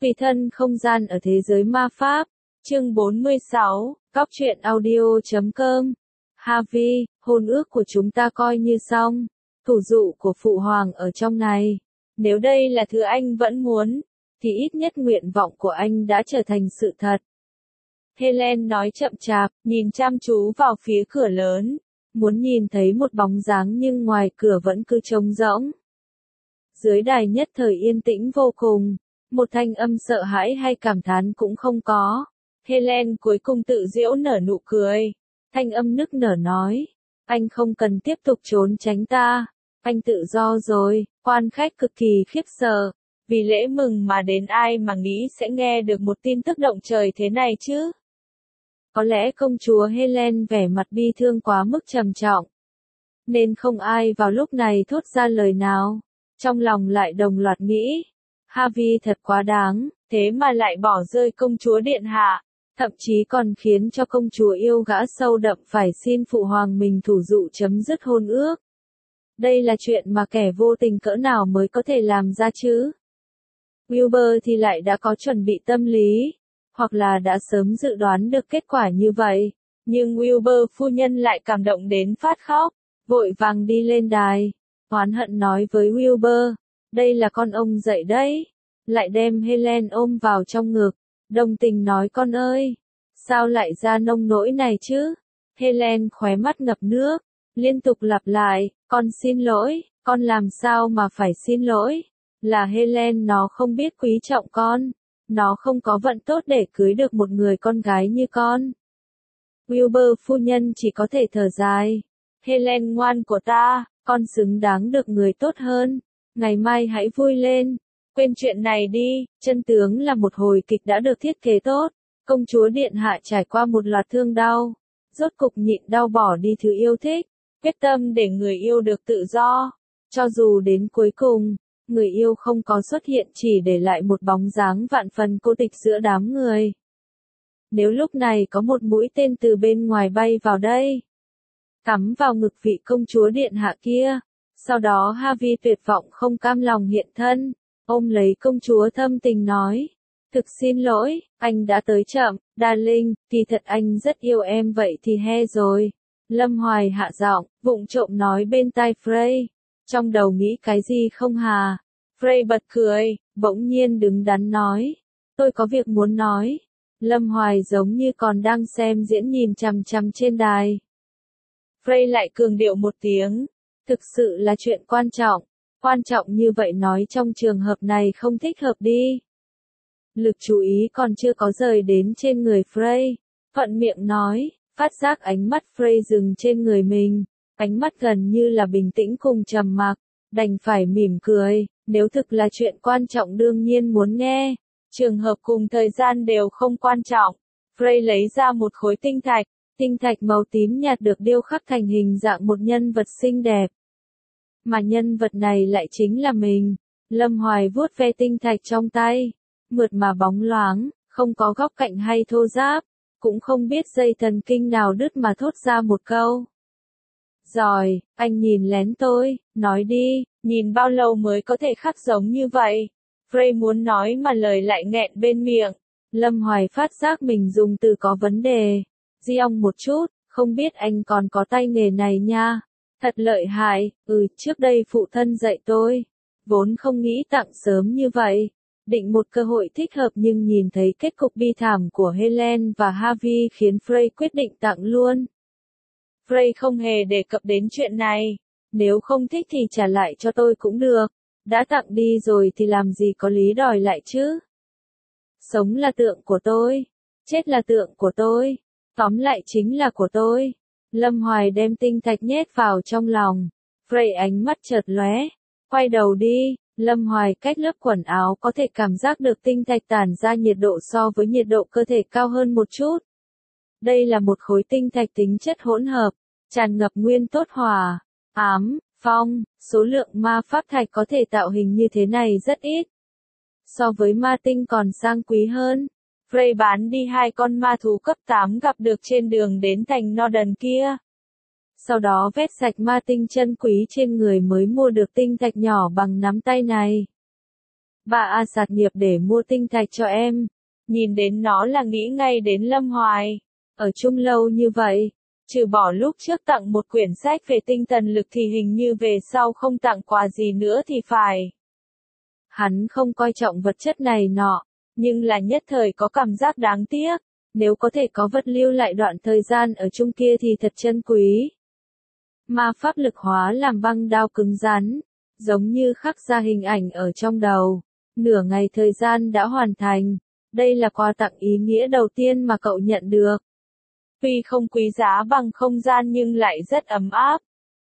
Tùy thân không gian ở thế giới ma pháp. Chương 46, Cóc truyện audio.com. Harvey, hôn ước của chúng ta coi như xong. Thủ dụ của Phụ Hoàng ở trong này. Nếu đây là thứ anh vẫn muốn, thì ít nhất nguyện vọng của anh đã trở thành sự thật. Helen nói chậm chạp, nhìn chăm chú vào phía cửa lớn. Muốn nhìn thấy một bóng dáng nhưng ngoài cửa vẫn cứ trống rỗng. Dưới đài nhất thời yên tĩnh vô cùng. Một thanh âm sợ hãi hay cảm thán cũng không có. Helen cuối cùng tự giễu nở nụ cười. Thanh âm nức nở nói. Anh không cần tiếp tục trốn tránh ta. Anh tự do rồi. Quan khách cực kỳ khiếp sợ. Vì lễ mừng mà đến ai mà nghĩ sẽ nghe được một tin tức động trời thế này chứ? Có lẽ công chúa Helen vẻ mặt bi thương quá mức trầm trọng. Nên không ai vào lúc này thốt ra lời nào. Trong lòng lại đồng loạt nghĩ. Harvey thật quá đáng, thế mà lại bỏ rơi công chúa điện hạ. Thậm chí còn khiến cho công chúa yêu gã sâu đậm phải xin phụ hoàng mình thủ dụ chấm dứt hôn ước. Đây là chuyện mà kẻ vô tình cỡ nào mới có thể làm ra chứ? Wilbur thì lại đã có chuẩn bị tâm lý, hoặc là đã sớm dự đoán được kết quả như vậy. Nhưng Wilbur phu nhân lại cảm động đến phát khóc, vội vàng đi lên đài, oán hận nói với Wilbur, đây là con ông dạy đấy. Lại đem Helen ôm vào trong ngực, đồng tình nói con ơi, sao lại ra nông nỗi này chứ? Helen khóe mắt ngập nước, liên tục lặp lại, con xin lỗi, con làm sao mà phải xin lỗi? Là Helen nó không biết quý trọng con, nó không có vận tốt để cưới được một người con gái như con. Wilbur phu nhân chỉ có thể thở dài. Helen ngoan của ta, con xứng đáng được người tốt hơn. Ngày mai hãy vui lên. Quên chuyện này đi, chân tướng là một hồi kịch đã được thiết kế tốt. Công chúa điện hạ trải qua một loạt thương đau. Rốt cục nhịn đau bỏ đi thứ yêu thích. Quyết tâm để người yêu được tự do. Cho dù đến cuối cùng, người yêu không có xuất hiện chỉ để lại một bóng dáng vạn phần cô tịch giữa đám người. Nếu lúc này có một mũi tên từ bên ngoài bay vào đây, cắm vào ngực vị công chúa điện hạ kia. Sau đó Harvey tuyệt vọng không cam lòng hiện thân, ôm lấy công chúa thâm tình nói. Thực xin lỗi, anh đã tới chậm, darling, kỳ thật anh rất yêu em vậy thì he rồi. Lâm Hoài hạ giọng, vụng trộm nói bên tai Frey. Trong đầu nghĩ cái gì không hà? Frey bật cười, bỗng nhiên đứng đắn nói. Tôi có việc muốn nói. Lâm Hoài giống như còn đang xem diễn nhìn chằm chằm trên đài. Frey lại cường điệu một tiếng. Thực sự là chuyện quan trọng như vậy nói trong trường hợp này không thích hợp đi. Lực chú ý còn chưa có rời đến trên người Frey. Thuận miệng nói, phát giác ánh mắt Frey dừng trên người mình. Ánh mắt gần như là bình tĩnh cùng trầm mặc, đành phải mỉm cười, nếu thực là chuyện quan trọng đương nhiên muốn nghe. Trường hợp cùng thời gian đều không quan trọng. Frey lấy ra một khối tinh thạch màu tím nhạt được điêu khắc thành hình dạng một nhân vật xinh đẹp. Mà nhân vật này lại chính là mình. Lâm Hoài vuốt ve tinh thạch trong tay, mượt mà bóng loáng, không có góc cạnh hay thô ráp, cũng không biết dây thần kinh nào đứt mà thốt ra một câu. Rồi, anh nhìn lén tôi, nói đi, nhìn bao lâu mới có thể khắc giống như vậy? Frey muốn nói mà lời lại nghẹn bên miệng. Lâm Hoài phát giác mình dùng từ có vấn đề. Giong một chút, không biết anh còn có tay nghề này nha. Thật lợi hại, trước đây phụ thân dạy tôi. Vốn không nghĩ tặng sớm như vậy. Định một cơ hội thích hợp nhưng nhìn thấy kết cục bi thảm của Helen và Harvey khiến Frey quyết định tặng luôn. Frey không hề đề cập đến chuyện này. Nếu không thích thì trả lại cho tôi cũng được. Đã tặng đi rồi thì làm gì có lý đòi lại chứ? Sống là tượng của tôi. Chết là tượng của tôi. Tóm lại chính là của tôi. Lâm Hoài đem tinh thạch nhét vào trong lòng. Frey ánh mắt chợt lóe. Quay đầu đi. Lâm Hoài cách lớp quần áo có thể cảm giác được tinh thạch tản ra nhiệt độ so với nhiệt độ cơ thể cao hơn một chút. Đây là một khối tinh thạch tính chất hỗn hợp, tràn ngập nguyên tố hỏa, ám, phong, số lượng ma pháp thạch có thể tạo hình như thế này rất ít. So với ma tinh còn sang quý hơn. Frey bán đi 2 con ma thú cấp 8 gặp được trên đường đến thành Norden kia. Sau đó vét sạch ma tinh chân quý trên người mới mua được tinh thạch nhỏ bằng nắm tay này. 3A sạt nghiệp để mua tinh thạch cho em. Nhìn đến nó là nghĩ ngay đến Lâm Hoài. Ở chung lâu như vậy, trừ bỏ lúc trước tặng một quyển sách về tinh thần lực thì hình như về sau không tặng quà gì nữa thì phải. Hắn không coi trọng vật chất này nọ, nhưng là nhất thời có cảm giác đáng tiếc. Nếu có thể có vật lưu lại đoạn thời gian ở chung kia thì thật chân quý. Ma pháp lực hóa làm băng đao cứng rắn, giống như khắc ra hình ảnh ở trong đầu. Nửa ngày thời gian đã hoàn thành. Đây là quà tặng ý nghĩa đầu tiên mà cậu nhận được. Tuy không quý giá bằng không gian nhưng lại rất ấm áp.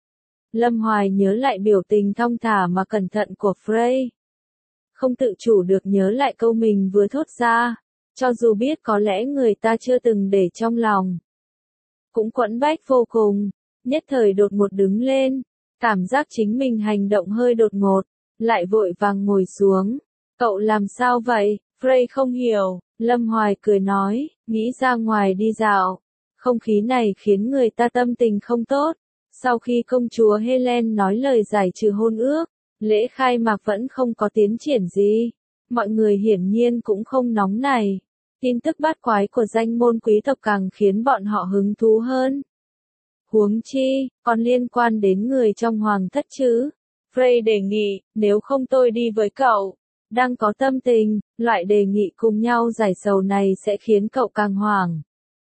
Lâm Hoài nhớ lại biểu tình thong thả mà cẩn thận của Frey. Không tự chủ được nhớ lại câu mình vừa thốt ra, cho dù biết có lẽ người ta chưa từng để trong lòng. Cũng quẫn bách vô cùng, nhất thời đột ngột đứng lên, cảm giác chính mình hành động hơi đột ngột, lại vội vàng ngồi xuống. Cậu làm sao vậy? Frey không hiểu, Lâm Hoài cười nói, nghĩ ra ngoài đi dạo. Không khí này khiến người ta tâm tình không tốt. Sau khi công chúa Helen nói lời giải trừ hôn ước, lễ khai mạc vẫn không có tiến triển gì. Mọi người hiển nhiên cũng không nóng này. Tin tức bát quái của danh môn quý tộc càng khiến bọn họ hứng thú hơn. Huống chi, còn liên quan đến người trong hoàng thất chứ. Frey đề nghị, nếu không tôi đi với cậu. Đang có tâm tình, loại đề nghị cùng nhau giải sầu này sẽ khiến cậu càng hoảng.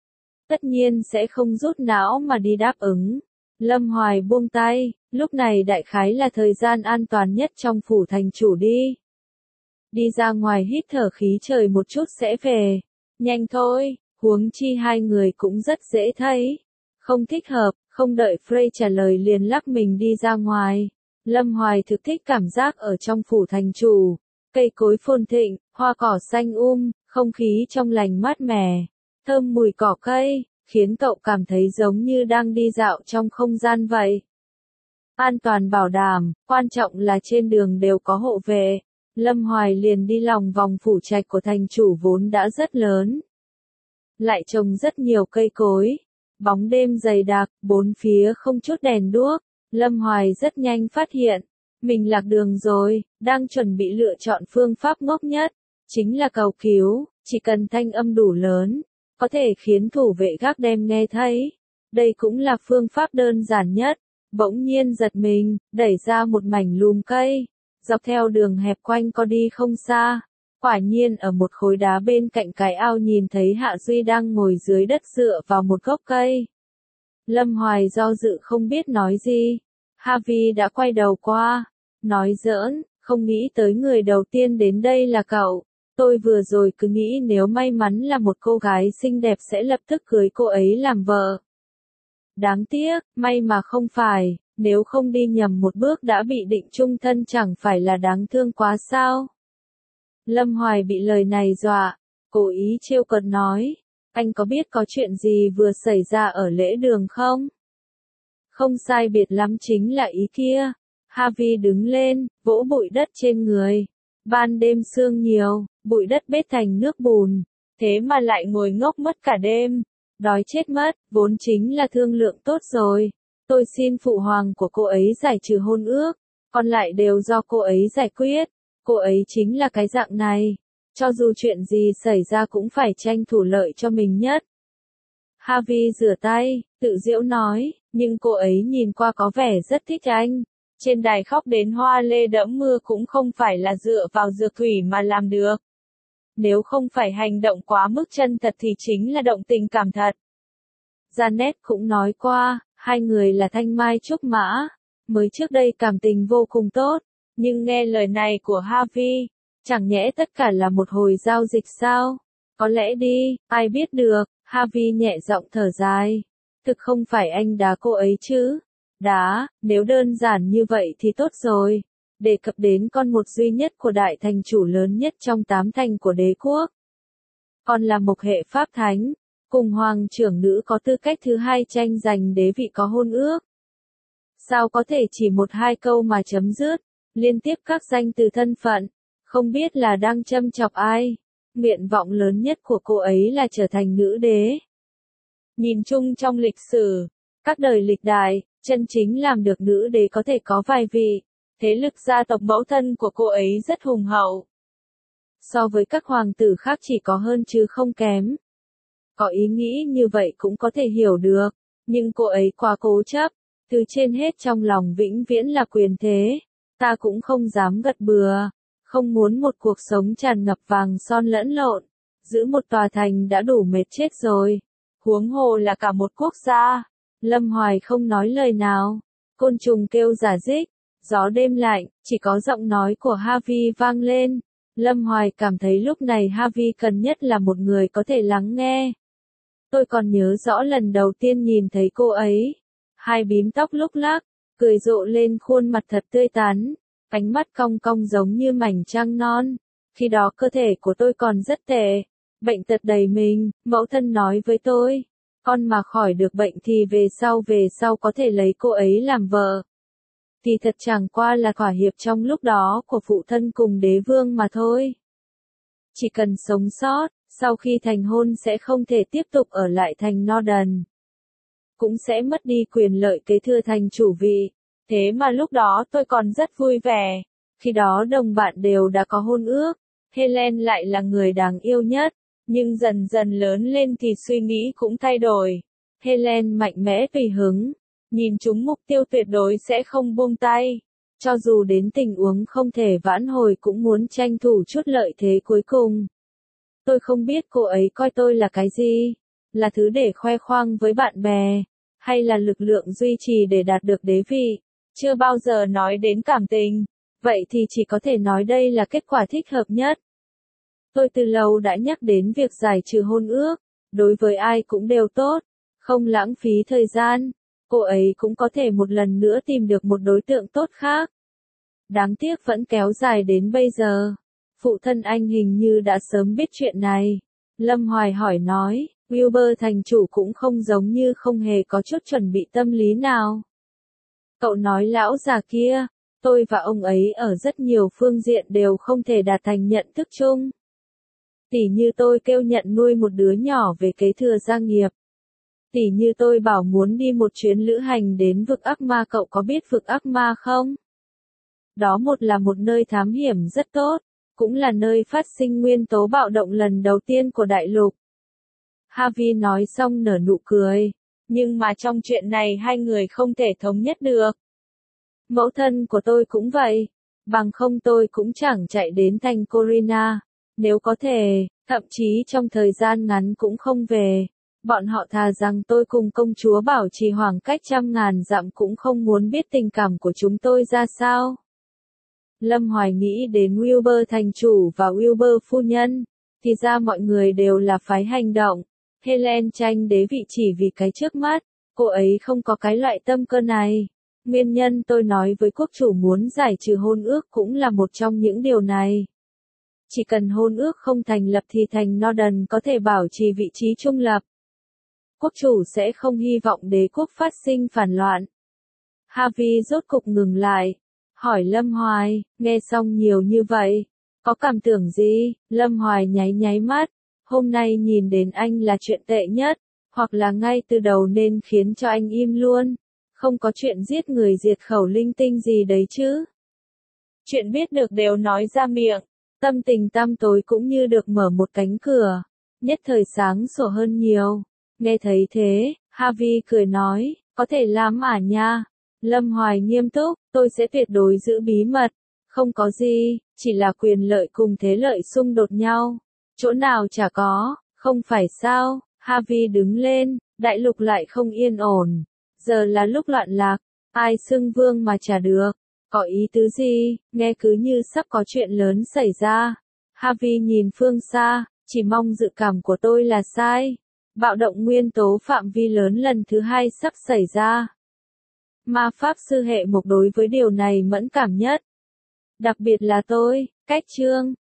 Tất nhiên sẽ không rút não mà đi đáp ứng. Lâm Hoài buông tay, lúc này đại khái là thời gian an toàn nhất trong phủ thành chủ đi. Đi ra ngoài hít thở khí trời một chút sẽ về. Nhanh thôi, huống chi hai người cũng rất dễ thấy. Không thích hợp, không đợi Frey trả lời liền lắc mình đi ra ngoài. Lâm Hoài thực thích cảm giác ở trong phủ thành chủ. Cây cối phồn thịnh, hoa cỏ xanh không khí trong lành mát mẻ, thơm mùi cỏ cây, khiến cậu cảm thấy giống như đang đi dạo trong không gian vậy. An toàn bảo đảm, quan trọng là trên đường đều có hộ vệ. Lâm Hoài liền đi lòng vòng phủ trạch của thành chủ vốn đã rất lớn. Lại trồng rất nhiều cây cối. Bóng đêm dày đặc, bốn phía không chút đèn đuốc. Lâm Hoài rất nhanh phát hiện. Mình lạc đường rồi, đang chuẩn bị lựa chọn phương pháp ngốc nhất. Chính là cầu cứu, chỉ cần thanh âm đủ lớn. Có thể khiến thủ vệ gác đêm nghe thấy. Đây cũng là phương pháp đơn giản nhất. Bỗng nhiên giật mình, đẩy ra một mảnh lùm cây. Dọc theo đường hẹp quanh có đi không xa. Quả nhiên ở một khối đá bên cạnh cái ao nhìn thấy Hạ Duy đang ngồi dưới đất dựa vào một gốc cây. Lâm Hoài do dự không biết nói gì. Harvey đã quay đầu qua. Nói giỡn, không nghĩ tới người đầu tiên đến đây là cậu. Tôi vừa rồi cứ nghĩ nếu may mắn là một cô gái xinh đẹp sẽ lập tức cưới cô ấy làm vợ. Đáng tiếc, may mà không phải, nếu không đi nhầm một bước đã bị định chung thân chẳng phải là đáng thương quá sao. Lâm Hoài bị lời này dọa, cố ý trêu cợt nói, anh có biết có chuyện gì vừa xảy ra ở lễ đường không? Không sai biệt lắm chính là ý kia. Harvey đứng lên, vỗ bụi đất trên người. Ban đêm sương nhiều, bụi đất bết thành nước bùn. Thế mà lại ngồi ngốc mất cả đêm. Đói chết mất, vốn chính là thương lượng tốt rồi. Tôi xin phụ hoàng của cô ấy giải trừ hôn ước. Còn lại đều do cô ấy giải quyết. Cô ấy chính là cái dạng này. Cho dù chuyện gì xảy ra cũng phải tranh thủ lợi cho mình nhất. Harvey rửa tay, tự giễu nói, nhưng cô ấy nhìn qua có vẻ rất thích anh. Trên đài khóc đến hoa lê đẫm mưa cũng không phải là dựa vào dược thủy mà làm được. Nếu không phải hành động quá mức chân thật thì chính là động tình cảm thật. Janet cũng nói qua, hai người là thanh mai trúc mã. Mới trước đây cảm tình vô cùng tốt, nhưng nghe lời này của Harvey, chẳng nhẽ tất cả là một hồi giao dịch sao? Có lẽ đi, ai biết được, Harvey nhẹ giọng thở dài. Thực không phải anh đá cô ấy chứ? Đá, nếu đơn giản như vậy thì tốt rồi. Đề cập đến con một duy nhất của đại thành chủ lớn nhất trong 8 thành của đế quốc. Còn là một hệ pháp thánh, cùng hoàng trưởng nữ có tư cách thứ hai tranh giành đế vị có hôn ước. Sao có thể chỉ một hai câu mà chấm dứt, liên tiếp các danh từ thân phận, không biết là đang châm chọc ai. Nguyện vọng lớn nhất của cô ấy là trở thành nữ đế. Nhìn chung trong lịch sử, các đời lịch đại, chân chính làm được nữ đế có thể có vài vị. Thế lực gia tộc mẫu thân của cô ấy rất hùng hậu, so với các hoàng tử khác chỉ có hơn chứ không kém. Có ý nghĩ như vậy cũng có thể hiểu được, nhưng cô ấy quá cố chấp, thứ trên hết trong lòng vĩnh viễn là quyền thế. Ta cũng không dám gật bừa, không muốn một cuộc sống tràn ngập vàng son lẫn lộn, giữ một tòa thành đã đủ mệt chết rồi, huống hồ là cả một quốc gia. Lâm Hoài không nói lời nào, côn trùng kêu rả rích, gió đêm lạnh, chỉ có giọng nói của Harvey vang lên. Lâm Hoài cảm thấy lúc này Harvey cần nhất là một người có thể lắng nghe. Tôi còn nhớ rõ lần đầu tiên nhìn thấy cô ấy, hai bím tóc lúc lắc, cười rộ lên khuôn mặt thật tươi tắn, ánh mắt cong cong giống như mảnh trăng non. Khi đó cơ thể của tôi còn rất tệ, bệnh tật đầy mình, mẫu thân nói với tôi, con mà khỏi được bệnh thì về sau có thể lấy cô ấy làm vợ. Thì thật chẳng qua là thỏa hiệp trong lúc đó của phụ thân cùng đế vương mà thôi. Chỉ cần sống sót, sau khi thành hôn sẽ không thể tiếp tục ở lại thành Norden. Cũng sẽ mất đi quyền lợi kế thừa thành chủ vị. Thế mà lúc đó tôi còn rất vui vẻ. Khi đó đồng bạn đều đã có hôn ước. Helen lại là người đáng yêu nhất. Nhưng dần dần lớn lên thì suy nghĩ cũng thay đổi. Helen mạnh mẽ tùy hứng. Nhìn chúng mục tiêu tuyệt đối sẽ không buông tay. Cho dù đến tình huống không thể vãn hồi cũng muốn tranh thủ chút lợi thế cuối cùng. Tôi không biết cô ấy coi tôi là cái gì. Là thứ để khoe khoang với bạn bè. Hay là lực lượng duy trì để đạt được đế vị. Chưa bao giờ nói đến cảm tình. Vậy thì chỉ có thể nói đây là kết quả thích hợp nhất. Tôi từ lâu đã nhắc đến việc giải trừ hôn ước. Đối với ai cũng đều tốt. Không lãng phí thời gian. Cô ấy cũng có thể một lần nữa tìm được một đối tượng tốt khác. Đáng tiếc vẫn kéo dài đến bây giờ. Phụ thân anh hình như đã sớm biết chuyện này. Lâm Hoài hỏi nói, Wilbur thành chủ cũng không giống như không hề có chút chuẩn bị tâm lý nào. Cậu nói lão già kia, tôi và ông ấy ở rất nhiều phương diện đều không thể đạt thành nhận thức chung. Tỉ như tôi kêu nhận nuôi một đứa nhỏ về kế thừa gia nghiệp. Tỉ như tôi bảo muốn đi một chuyến lữ hành đến vực ác ma, cậu có biết vực ác ma không? Đó là một nơi thám hiểm rất tốt, cũng là nơi phát sinh nguyên tố bạo động lần đầu tiên của đại lục. Harvey nói xong nở nụ cười, nhưng mà trong chuyện này hai người không thể thống nhất được. Mẫu thân của tôi cũng vậy, bằng không tôi cũng chẳng chạy đến thành Corina, nếu có thể, thậm chí trong thời gian ngắn cũng không về. Bọn họ thà rằng tôi cùng công chúa bảo trì khoảng cách 100.000 dặm cũng không muốn biết tình cảm của chúng tôi ra sao. Lâm Hoài nghĩ đến Wilbur thành chủ và Wilbur phu nhân, thì ra mọi người đều là phái hành động. Helen tranh đế vị chỉ vì cái trước mắt, cô ấy không có cái loại tâm cơ này. Nguyên nhân tôi nói với quốc chủ muốn giải trừ hôn ước cũng là một trong những điều này. Chỉ cần hôn ước không thành lập thì thành Norden có thể bảo trì vị trí trung lập. Quốc chủ sẽ không hy vọng đế quốc phát sinh phản loạn. Harvey rốt cục ngừng lại, hỏi Lâm Hoài, nghe xong nhiều như vậy, có cảm tưởng gì? Lâm Hoài nháy nháy mắt, hôm nay nhìn đến anh là chuyện tệ nhất, hoặc là ngay từ đầu nên khiến cho anh im luôn, không có chuyện giết người diệt khẩu linh tinh gì đấy chứ. Chuyện biết được đều nói ra miệng, tâm tình tăm tối cũng như được mở một cánh cửa, nhất thời sáng sủa hơn nhiều. Nghe thấy thế, Harvey cười nói, có thể làm à nha. Lâm Hoài nghiêm túc, tôi sẽ tuyệt đối giữ bí mật. Không có gì, chỉ là quyền lợi cùng thế lợi xung đột nhau. Chỗ nào chả có, không phải sao? Harvey đứng lên, đại lục lại không yên ổn. Giờ là lúc loạn lạc, ai xưng vương mà chả được. Có ý tứ gì, nghe cứ như sắp có chuyện lớn xảy ra. Harvey nhìn phương xa, chỉ mong dự cảm của tôi là sai. Bạo động nguyên tố phạm vi lớn lần thứ 2 sắp xảy ra. Ma pháp sư hệ mộc đối với điều này mẫn cảm nhất. Đặc biệt là tôi, cách chương.